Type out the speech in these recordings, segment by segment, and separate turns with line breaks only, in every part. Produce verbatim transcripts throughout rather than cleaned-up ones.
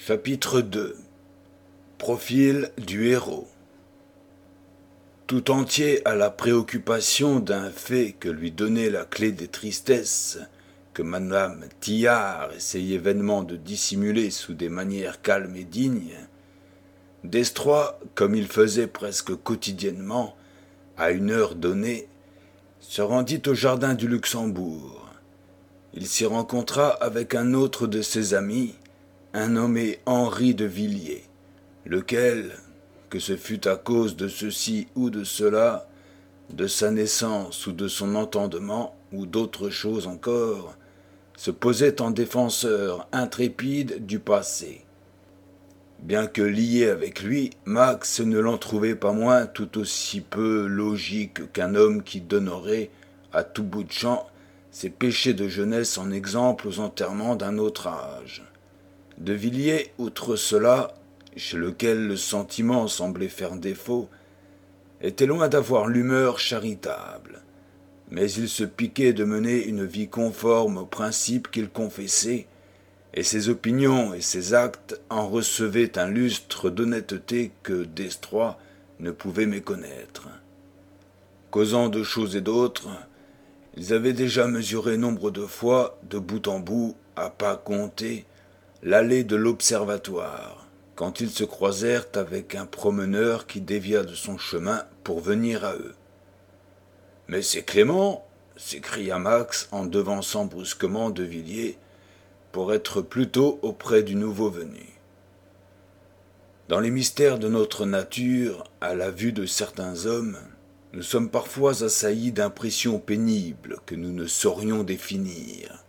Chapitre deux. Profil du héros. Tout entier à la préoccupation d'un fait que lui donnait la clé des tristesses, que madame Tillard essayait vainement de dissimuler sous des manières calmes et dignes, Destroy, comme il faisait presque quotidiennement, à une heure donnée, se rendit au jardin du Luxembourg. Il s'y rencontra avec un autre de ses amis, un nommé Henri de Villiers, lequel, que ce fût à cause de ceci ou de cela, de sa naissance ou de son entendement, ou d'autres choses encore, se posait en défenseur intrépide du passé. Bien que lié avec lui, Max ne l'en trouvait pas moins tout aussi peu logique qu'un homme qui donnerait, à tout bout de champ, ses péchés de jeunesse en exemple aux enterrements d'un autre âge. De Villiers, outre cela, chez lequel le sentiment semblait faire défaut, était loin d'avoir l'humeur charitable, mais il se piquait de mener une vie conforme aux principes qu'il confessait, et ses opinions et ses actes en recevaient un lustre d'honnêteté que Destroy ne pouvait méconnaître. Causant de choses et d'autres, ils avaient déjà mesuré nombre de fois, de bout en bout, à pas compter, l'allée de l'observatoire, quand ils se croisèrent avec un promeneur qui dévia de son chemin pour venir à eux. « Mais c'est Clément !» s'écria Max en devançant brusquement De Villiers pour être plutôt auprès du nouveau venu. Dans les mystères de notre nature, à la vue de certains hommes, nous sommes parfois assaillis d'impressions pénibles que nous ne saurions définir.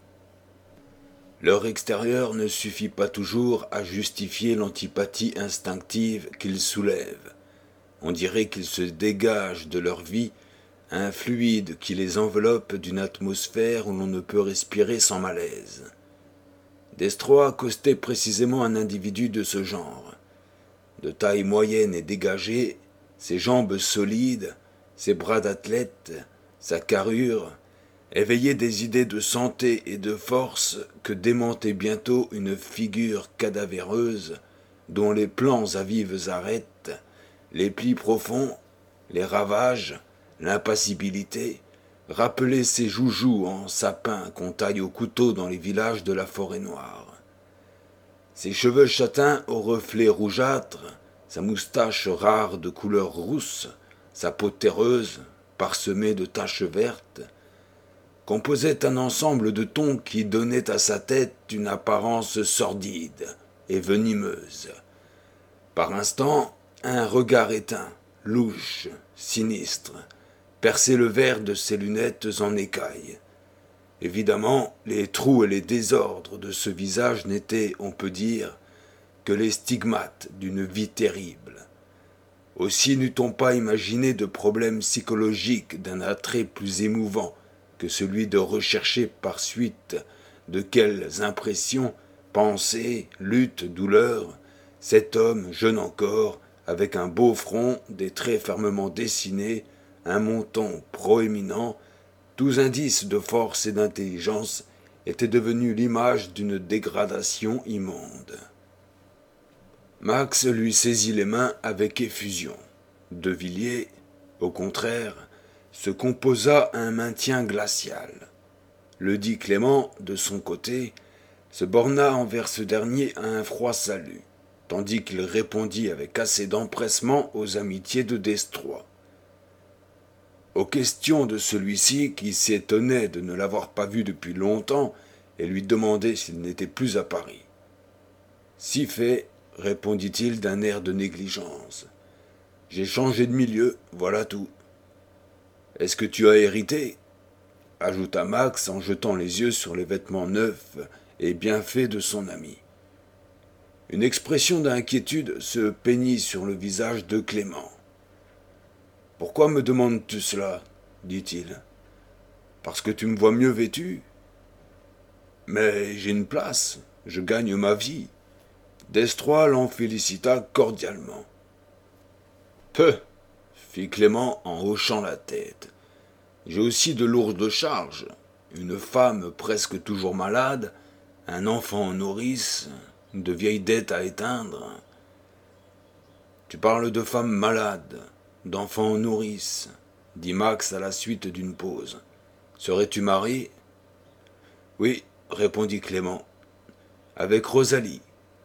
Leur extérieur ne suffit pas toujours à justifier l'antipathie instinctive qu'ils soulèvent. On dirait qu'ils se dégagent de leur vie un fluide qui les enveloppe d'une atmosphère où l'on ne peut respirer sans malaise. Destroy accostait précisément un individu de ce genre. De taille moyenne et dégagée, ses jambes solides, ses bras d'athlète, sa carrure, éveillaient des idées de santé et de force que démentait bientôt une figure cadavéreuse dont les plans à vives arêtes, les plis profonds, les ravages, l'impassibilité, rappelaient ces joujoux en sapin qu'on taille au couteau dans les villages de la forêt noire. Ses cheveux châtains aux reflets rougeâtres, sa moustache rare de couleur rousse, sa peau terreuse, parsemée de taches vertes, composaient un ensemble de tons qui donnaient à sa tête une apparence sordide et venimeuse. Par instants, un regard éteint, louche, sinistre, perçait le verre de ses lunettes en écailles. Évidemment, les trous et les désordres de ce visage n'étaient, on peut dire, que les stigmates d'une vie terrible. Aussi n'eût-on pas imaginé de problème psychologique d'un attrait plus émouvant que celui de rechercher par suite de quelles impressions, pensées, luttes, douleurs, cet homme, jeune encore, avec un beau front, des traits fermement dessinés, un menton proéminent, tous indices de force et d'intelligence, était devenu l'image d'une dégradation immonde. Max lui saisit les mains avec effusion. De Villiers, au contraire, se composa un maintien glacial. Le dit Clément, de son côté, se borna envers ce dernier à un froid salut, tandis qu'il répondit avec assez d'empressement aux amitiés de Destroy. Aux questions de celui-ci, qui s'étonnait de ne l'avoir pas vu depuis longtemps et lui demandait s'il n'était plus à Paris. « Si fait, répondit-il d'un air de négligence. J'ai changé de milieu, voilà tout. Est-ce que tu as hérité ? Ajouta Max en jetant les yeux sur les vêtements neufs et bien faits de son ami. Une expression d'inquiétude se peignit sur le visage de Clément. « Pourquoi me demandes-tu cela ? dit-il. Parce que tu me vois mieux vêtu ? Mais j'ai une place, je gagne ma vie. Destroy l'en félicita cordialement. Peu, fit Clément en hochant la tête. J'ai aussi de lourdes charges, une femme presque toujours malade, un enfant en nourrice, de vieilles dettes à éteindre. Tu parles de femmes malades, d'enfants nourrices, dit Max à la suite d'une pause. Serais-tu marié ? Oui, répondit Clément. Avec Rosalie.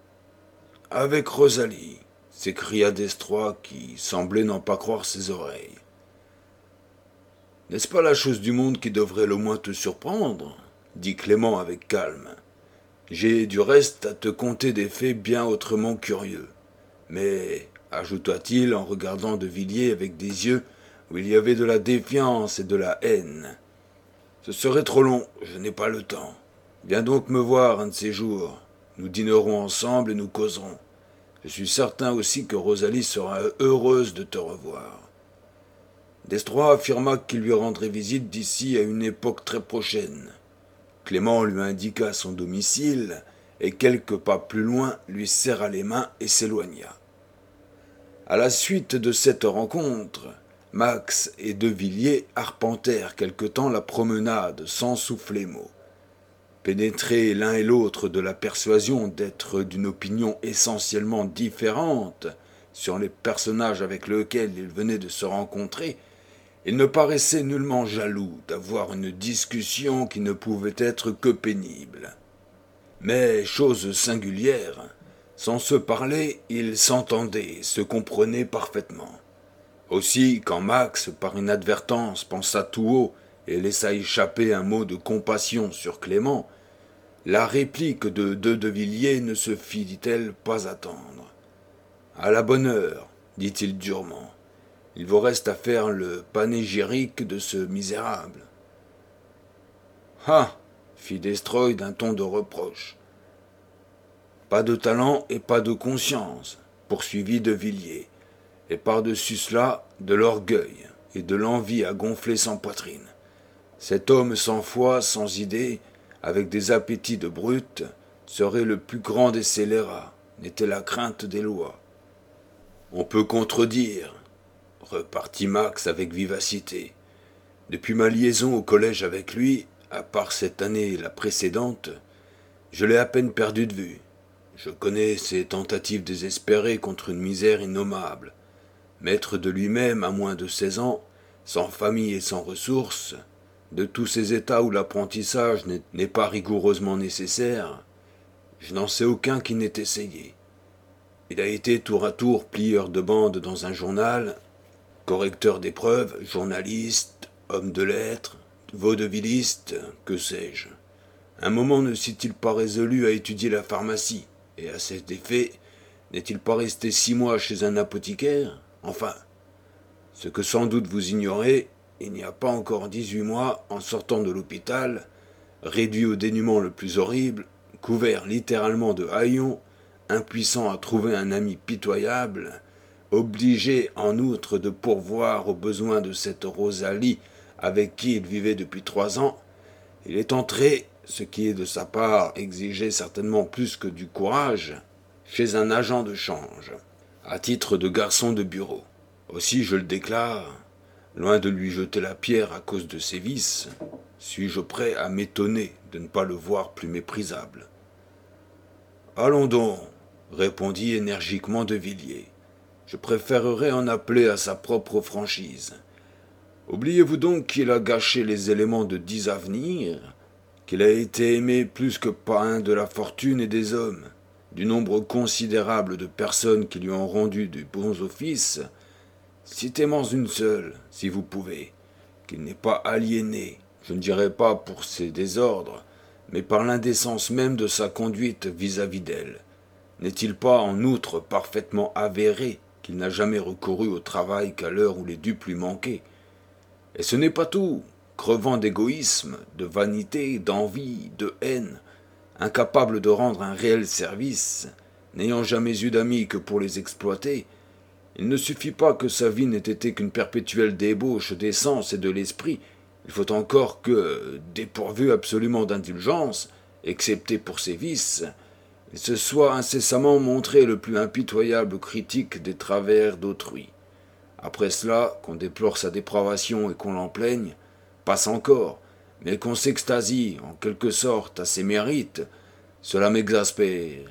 Avec Rosalie, s'écria Destroy qui semblait n'en pas croire ses oreilles. N'est-ce pas la chose du monde qui devrait le moins te surprendre ? Dit Clément avec calme. J'ai du reste à te conter des faits bien autrement curieux. Mais, ajouta-t-il en regardant de Villiers avec des yeux où il y avait de la défiance et de la haine. Ce serait trop long, je n'ai pas le temps. Viens donc me voir un de ces jours. Nous dînerons ensemble et nous causerons. Je suis certain aussi que Rosalie sera heureuse de te revoir. Destroy affirma qu'il lui rendrait visite d'ici à une époque très prochaine. Clément lui indiqua son domicile et quelques pas plus loin lui serra les mains et s'éloigna. À la suite de cette rencontre, Max et De Villiers arpentèrent quelque temps la promenade sans souffler mot. Pénétrés l'un et l'autre de la persuasion d'être d'une opinion essentiellement différente sur les personnages avec lesquels ils venaient de se rencontrer, ils ne paraissaient nullement jaloux d'avoir une discussion qui ne pouvait être que pénible. Mais, chose singulière, sans se parler, ils s'entendaient et se comprenaient parfaitement. Aussi, quand Max, par inadvertance, pensa tout haut et laissa échapper un mot de compassion sur Clément, la réplique de De De Villiers ne se fit, dit-elle, pas attendre. « À la bonne heure, dit-il durement. Il vous reste à faire le panégyrique de ce misérable. »« Ah !» fit Destroy d'un ton de reproche. « Pas de talent et pas de conscience, poursuivit De Villiers, et par-dessus cela, de l'orgueil et de l'envie à gonfler sans poitrine. Cet homme sans foi, sans idée, avec des appétits de brute, serait le plus grand des scélérats, n'était la crainte des lois. On peut contredire, repartit Max avec vivacité. Depuis ma liaison au collège avec lui, à part cette année et la précédente, je l'ai à peine perdu de vue. Je connais ses tentatives désespérées contre une misère innommable. Maître de lui-même à moins de seize ans, sans famille et sans ressources, de tous ces états où l'apprentissage n'est pas rigoureusement nécessaire, je n'en sais aucun qui n'ait essayé. Il a été tour à tour plieur de bande dans un journal, correcteur d'épreuves, journaliste, homme de lettres, vaudevilliste, que sais-je. Un moment ne s'est-il pas résolu à étudier la pharmacie, et à cet effet, n'est-il pas resté six mois chez un apothicaire ? Enfin, ce que sans doute vous ignorez, il n'y a pas encore dix-huit mois, en sortant de l'hôpital, réduit au dénuement le plus horrible, couvert littéralement de haillons, impuissant à trouver un ami pitoyable, obligé en outre de pourvoir aux besoins de cette Rosalie avec qui il vivait depuis trois ans, il est entré, ce qui est de sa part exigeait certainement plus que du courage, chez un agent de change, à titre de garçon de bureau. Aussi, je le déclare, loin de lui jeter la pierre à cause de ses vices, suis-je prêt à m'étonner de ne pas le voir plus méprisable. « Allons donc, » répondit énergiquement De Villiers. « Je préférerais en appeler à sa propre franchise. Oubliez-vous donc qu'il a gâché les éléments de dix avenirs, qu'il a été aimé plus que par un de la fortune et des hommes, du nombre considérable de personnes qui lui ont rendu de bons offices. Citez-moi une seule, si vous pouvez, qu'il n'est pas aliéné, je ne dirais pas pour ses désordres, mais par l'indécence même de sa conduite vis-à-vis d'elle. N'est-il pas en outre parfaitement avéré qu'il n'a jamais recouru au travail qu'à l'heure où les dupes lui manquaient ? Et ce n'est pas tout, crevant d'égoïsme, de vanité, d'envie, de haine, incapable de rendre un réel service, n'ayant jamais eu d'amis que pour les exploiter, il ne suffit pas que sa vie n'ait été qu'une perpétuelle débauche des sens et de l'esprit, il faut encore que, dépourvu absolument d'indulgence, excepté pour ses vices, il se soit incessamment montré le plus impitoyable critique des travers d'autrui. Après cela, qu'on déplore sa dépravation et qu'on l'en plaigne, passe encore, mais qu'on s'extasie, en quelque sorte, à ses mérites, cela m'exaspère.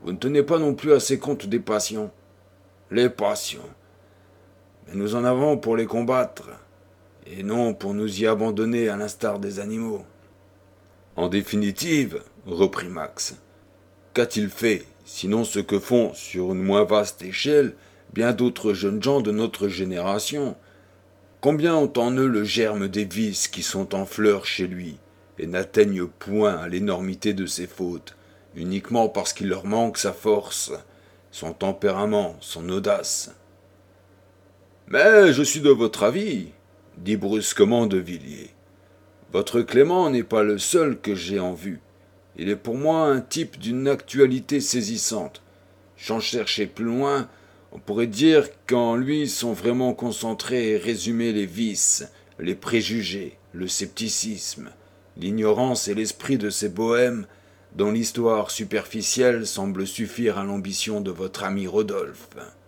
Vous ne tenez pas non plus assez compte des passions. Les passions. Mais nous en avons pour les combattre, et non pour nous y abandonner à l'instar des animaux. En définitive, reprit Max, qu'a-t-il fait, sinon ce que font, sur une moins vaste échelle, bien d'autres jeunes gens de notre génération? Combien ont en eux le germe des vices qui sont en fleurs chez lui, et n'atteignent point à l'énormité de ses fautes, uniquement parce qu'il leur manque sa force, son tempérament, son audace. Mais je suis de votre avis, dit brusquement De Villiers. Votre Clément n'est pas le seul que j'ai en vue. Il est pour moi un type d'une actualité saisissante. Sans chercher plus loin, on pourrait dire qu'en lui sont vraiment concentrés et résumés les vices, les préjugés, le scepticisme, l'ignorance et l'esprit de ces bohèmes dont l'histoire superficielle semble suffire à l'ambition de votre ami Rodolphe.